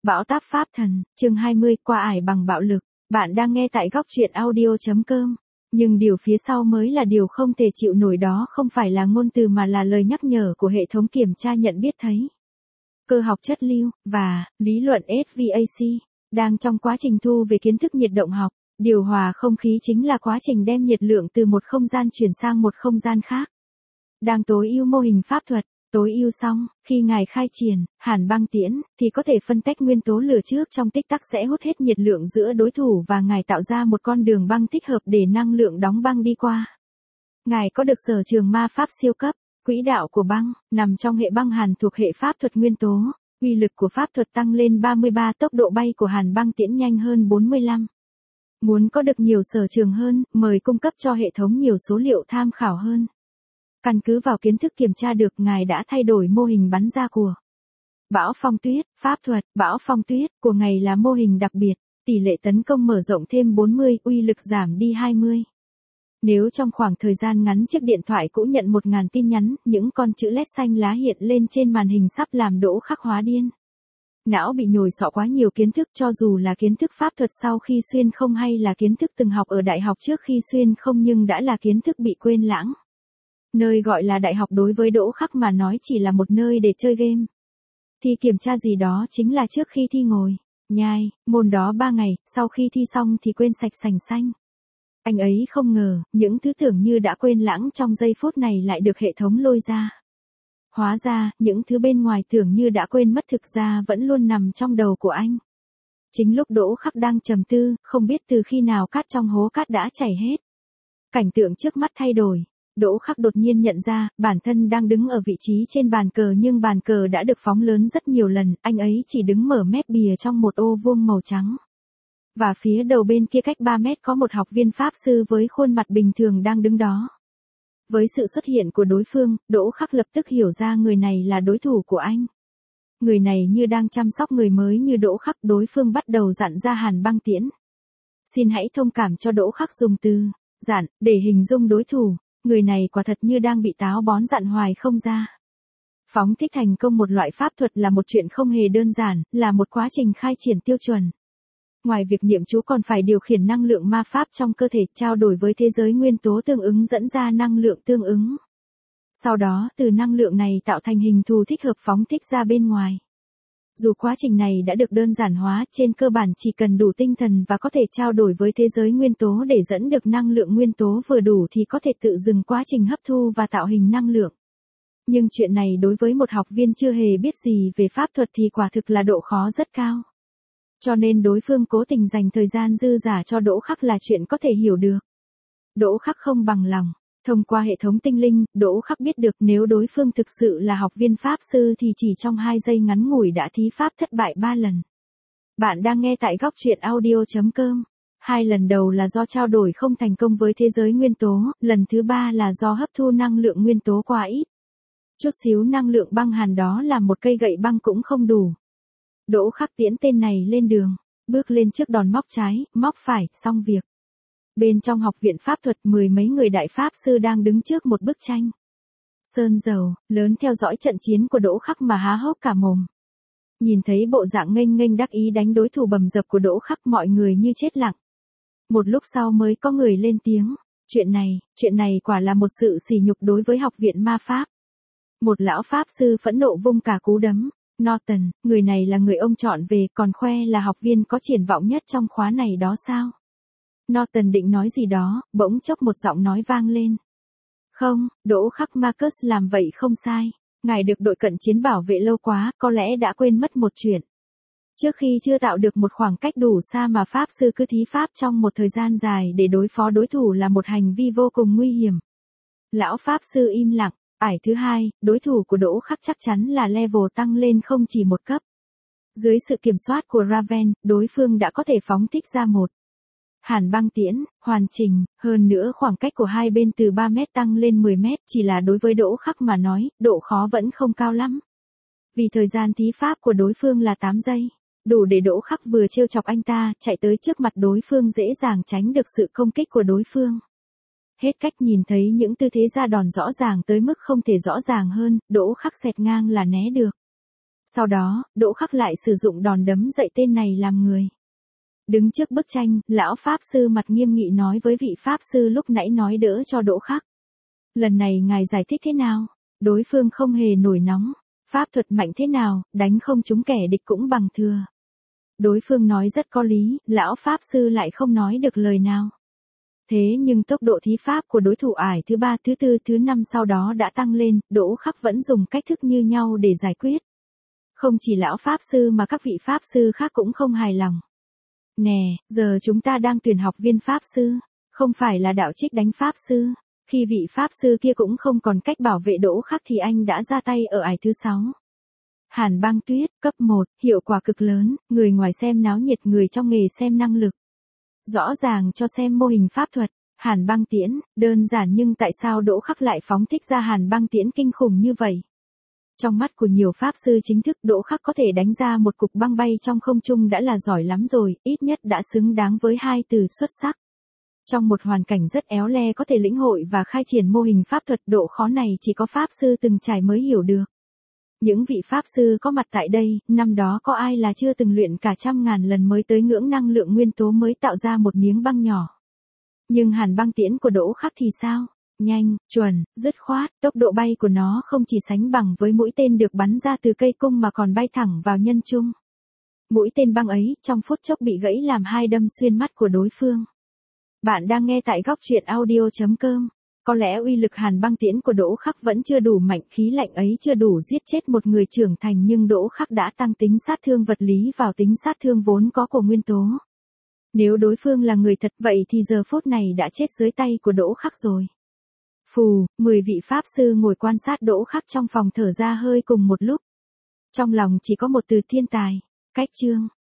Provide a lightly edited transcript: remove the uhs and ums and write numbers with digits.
Bão táp Pháp thần, chương 20, qua ải bằng bạo lực. Bạn đang nghe tại góc truyện audio.com. Nhưng điều phía sau mới là điều không thể chịu nổi, đó không phải là ngôn từ mà là lời nhắc nhở của hệ thống kiểm tra nhận biết thấy. Cơ học chất lưu, và lý luận SVAC, đang trong quá trình thu về kiến thức nhiệt động học. Điều hòa không khí chính là quá trình đem nhiệt lượng từ một không gian chuyển sang một không gian khác. Đang tối ưu mô hình pháp thuật. Tối ưu xong, khi ngài khai triển, hàn băng tiễn, thì có thể phân tách nguyên tố lửa trước trong tích tắc sẽ hút hết nhiệt lượng giữa đối thủ và ngài tạo ra một con đường băng thích hợp để năng lượng đóng băng đi qua. Ngài có được sở trường ma pháp siêu cấp, quỹ đạo của băng, nằm trong hệ băng hàn thuộc hệ pháp thuật nguyên tố, uy lực của pháp thuật tăng lên 33, tốc độ bay của hàn băng tiễn nhanh hơn 45. Muốn có được nhiều sở trường hơn, mời cung cấp cho hệ thống nhiều số liệu tham khảo hơn. Căn cứ vào kiến thức kiểm tra được, ngài đã thay đổi mô hình bắn ra của bão phong tuyết. Pháp thuật bão phong tuyết của ngài là mô hình đặc biệt, tỷ lệ tấn công mở rộng thêm 40, uy lực giảm đi 20. Nếu trong khoảng thời gian ngắn chiếc điện thoại cũ nhận 1000 tin nhắn, những con chữ LED xanh lá hiện lên trên màn hình sắp làm Đỗ Khắc hóa điên. Não bị nhồi sọ quá nhiều kiến thức, cho dù là kiến thức pháp thuật sau khi xuyên không hay là kiến thức từng học ở đại học trước khi xuyên không, nhưng đã là kiến thức bị quên lãng. Nơi gọi là đại học đối với Đỗ Khắc mà nói chỉ là một nơi để chơi game. Thi kiểm tra gì đó chính là trước khi thi ngồi nhai môn đó 3 ngày, sau khi thi xong thì quên sạch sành xanh. Anh ấy không ngờ, những thứ tưởng như đã quên lãng trong giây phút này lại được hệ thống lôi ra. Hóa ra, những thứ bên ngoài tưởng như đã quên mất thực ra vẫn luôn nằm trong đầu của anh. Chính lúc Đỗ Khắc đang trầm tư, không biết từ khi nào cát trong hố cát đã chảy hết. Cảnh tượng trước mắt thay đổi. Đỗ Khắc đột nhiên nhận ra, bản thân đang đứng ở vị trí trên bàn cờ, nhưng bàn cờ đã được phóng lớn rất nhiều lần, anh ấy chỉ đứng mở mép bìa trong một ô vuông màu trắng. Và phía đầu bên kia cách 3 mét có một học viên pháp sư với khuôn mặt bình thường đang đứng đó. Với sự xuất hiện của đối phương, Đỗ Khắc lập tức hiểu ra người này là đối thủ của anh. Người này như đang chăm sóc người mới như Đỗ Khắc, đối phương bắt đầu dặn ra hàn băng tiễn. Xin hãy thông cảm cho Đỗ Khắc dùng từ dặn để hình dung đối thủ. Người này quả thật như đang bị táo bón dặn hoài không ra. Phóng thích thành công một loại pháp thuật là một chuyện không hề đơn giản, là một quá trình khai triển tiêu chuẩn. Ngoài việc niệm chú còn phải điều khiển năng lượng ma pháp trong cơ thể, trao đổi với thế giới nguyên tố tương ứng dẫn ra năng lượng tương ứng. Sau đó, từ năng lượng này tạo thành hình thù thích hợp phóng thích ra bên ngoài. Dù quá trình này đã được đơn giản hóa, trên cơ bản chỉ cần đủ tinh thần và có thể trao đổi với thế giới nguyên tố để dẫn được năng lượng nguyên tố vừa đủ thì có thể tự dừng quá trình hấp thu và tạo hình năng lượng. Nhưng chuyện này đối với một học viên chưa hề biết gì về pháp thuật thì quả thực là độ khó rất cao. Cho nên đối phương cố tình dành thời gian dư dả cho Đỗ Khắc là chuyện có thể hiểu được. Đỗ Khắc không bằng lòng. Thông qua hệ thống tinh linh, Đỗ Khắc biết được nếu đối phương thực sự là học viên pháp sư thì chỉ trong 2 giây ngắn ngủi đã thí pháp thất bại 3 lần. Bạn đang nghe tại góc truyện audio.com. 2 lần đầu là do trao đổi không thành công với thế giới nguyên tố, lần thứ 3 là do hấp thu năng lượng nguyên tố quá ít. Chút xíu năng lượng băng hàn đó là một cây gậy băng cũng không đủ. Đỗ Khắc tiễn tên này lên đường, bước lên trước đòn móc trái, móc phải, xong việc. Bên trong học viện pháp thuật, 10 mấy người đại pháp sư đang đứng trước một bức tranh sơn dầu lớn theo dõi trận chiến của Đỗ Khắc mà há hốc cả mồm. Nhìn thấy bộ dạng nghênh nghênh đắc ý đánh đối thủ bầm dập của Đỗ Khắc, mọi người như chết lặng. Một lúc sau mới có người lên tiếng, chuyện này quả là một sự sỉ nhục đối với học viện ma pháp. Một lão pháp sư phẫn nộ vung cả cú đấm. Norton, người này là người ông chọn về, còn khoe là học viên có triển vọng nhất trong khóa này đó sao? Norton định nói gì đó, bỗng chốc một giọng nói vang lên. Không, Đỗ Khắc Marcus làm vậy không sai. Ngài được đội cận chiến bảo vệ lâu quá, có lẽ đã quên mất một chuyện. Trước khi chưa tạo được một khoảng cách đủ xa mà pháp sư cứ thí pháp trong một thời gian dài để đối phó đối thủ là một hành vi vô cùng nguy hiểm. Lão pháp sư im lặng. Ải thứ 2, đối thủ của Đỗ Khắc chắc chắn là level tăng lên không chỉ một cấp. Dưới sự kiểm soát của Raven, đối phương đã có thể phóng thích ra một hàn băng tiễn, hoàn chỉnh, hơn nữa khoảng cách của hai bên từ 3 mét tăng lên 10 mét, chỉ là đối với Đỗ Khắc mà nói, độ khó vẫn không cao lắm. Vì thời gian thí pháp của đối phương là 8 giây, đủ để Đỗ Khắc vừa trêu chọc anh ta, chạy tới trước mặt đối phương dễ dàng tránh được sự công kích của đối phương. Hết cách nhìn thấy những tư thế ra đòn rõ ràng tới mức không thể rõ ràng hơn, Đỗ Khắc xẹt ngang là né được. Sau đó, Đỗ Khắc lại sử dụng đòn đấm dạy tên này làm người. Đứng trước bức tranh, lão Pháp Sư mặt nghiêm nghị nói với vị Pháp Sư lúc nãy nói đỡ cho Đỗ Khắc. Lần này ngài giải thích thế nào? Đối phương không hề nổi nóng. Pháp thuật mạnh thế nào, đánh không trúng kẻ địch cũng bằng thừa. Đối phương nói rất có lý, lão Pháp Sư lại không nói được lời nào. Thế nhưng tốc độ thí pháp của đối thủ ải thứ 3, thứ 4, thứ 5 sau đó đã tăng lên, Đỗ Khắc vẫn dùng cách thức như nhau để giải quyết. Không chỉ lão Pháp Sư mà các vị Pháp Sư khác cũng không hài lòng. Nè, giờ chúng ta đang tuyển học viên Pháp Sư, không phải là đạo trích đánh Pháp Sư. Khi vị Pháp Sư kia cũng không còn cách bảo vệ Đỗ Khắc thì anh đã ra tay ở ải thứ 6. Hàn băng tuyết, cấp 1, hiệu quả cực lớn, người ngoài xem náo nhiệt, người trong nghề xem năng lực. Rõ ràng cho xem mô hình pháp thuật, hàn băng tiễn, đơn giản nhưng tại sao Đỗ Khắc lại phóng thích ra hàn băng tiễn kinh khủng như vậy? Trong mắt của nhiều Pháp Sư chính thức, Đỗ Khắc có thể đánh ra một cục băng bay trong không trung đã là giỏi lắm rồi, ít nhất đã xứng đáng với hai từ xuất sắc. Trong một hoàn cảnh rất éo le có thể lĩnh hội và khai triển mô hình pháp thuật, độ khó này chỉ có Pháp Sư từng trải mới hiểu được. Những vị Pháp Sư có mặt tại đây, năm đó có ai là chưa từng luyện cả trăm ngàn lần mới tới ngưỡng năng lượng nguyên tố mới tạo ra một miếng băng nhỏ. Nhưng hàn băng tiễn của Đỗ Khắc thì sao? Nhanh, chuẩn, dứt khoát, tốc độ bay của nó không chỉ sánh bằng với mũi tên được bắn ra từ cây cung mà còn bay thẳng vào nhân trung. Mũi tên băng ấy trong phút chốc bị gãy làm hai, đâm xuyên mắt của đối phương. Bạn đang nghe tại góc truyện audio.com. Có lẽ uy lực hàn băng tiễn của Đỗ Khắc vẫn chưa đủ mạnh, khí lạnh ấy chưa đủ giết chết một người trưởng thành, nhưng Đỗ Khắc đã tăng tính sát thương vật lý vào tính sát thương vốn có của nguyên tố. Nếu đối phương là người thật vậy thì giờ phút này đã chết dưới tay của Đỗ Khắc rồi. Phù, 10 vị Pháp Sư ngồi quan sát Đỗ Khắc trong phòng thở ra hơi cùng một lúc. Trong lòng chỉ có một từ: thiên tài. Cách chương.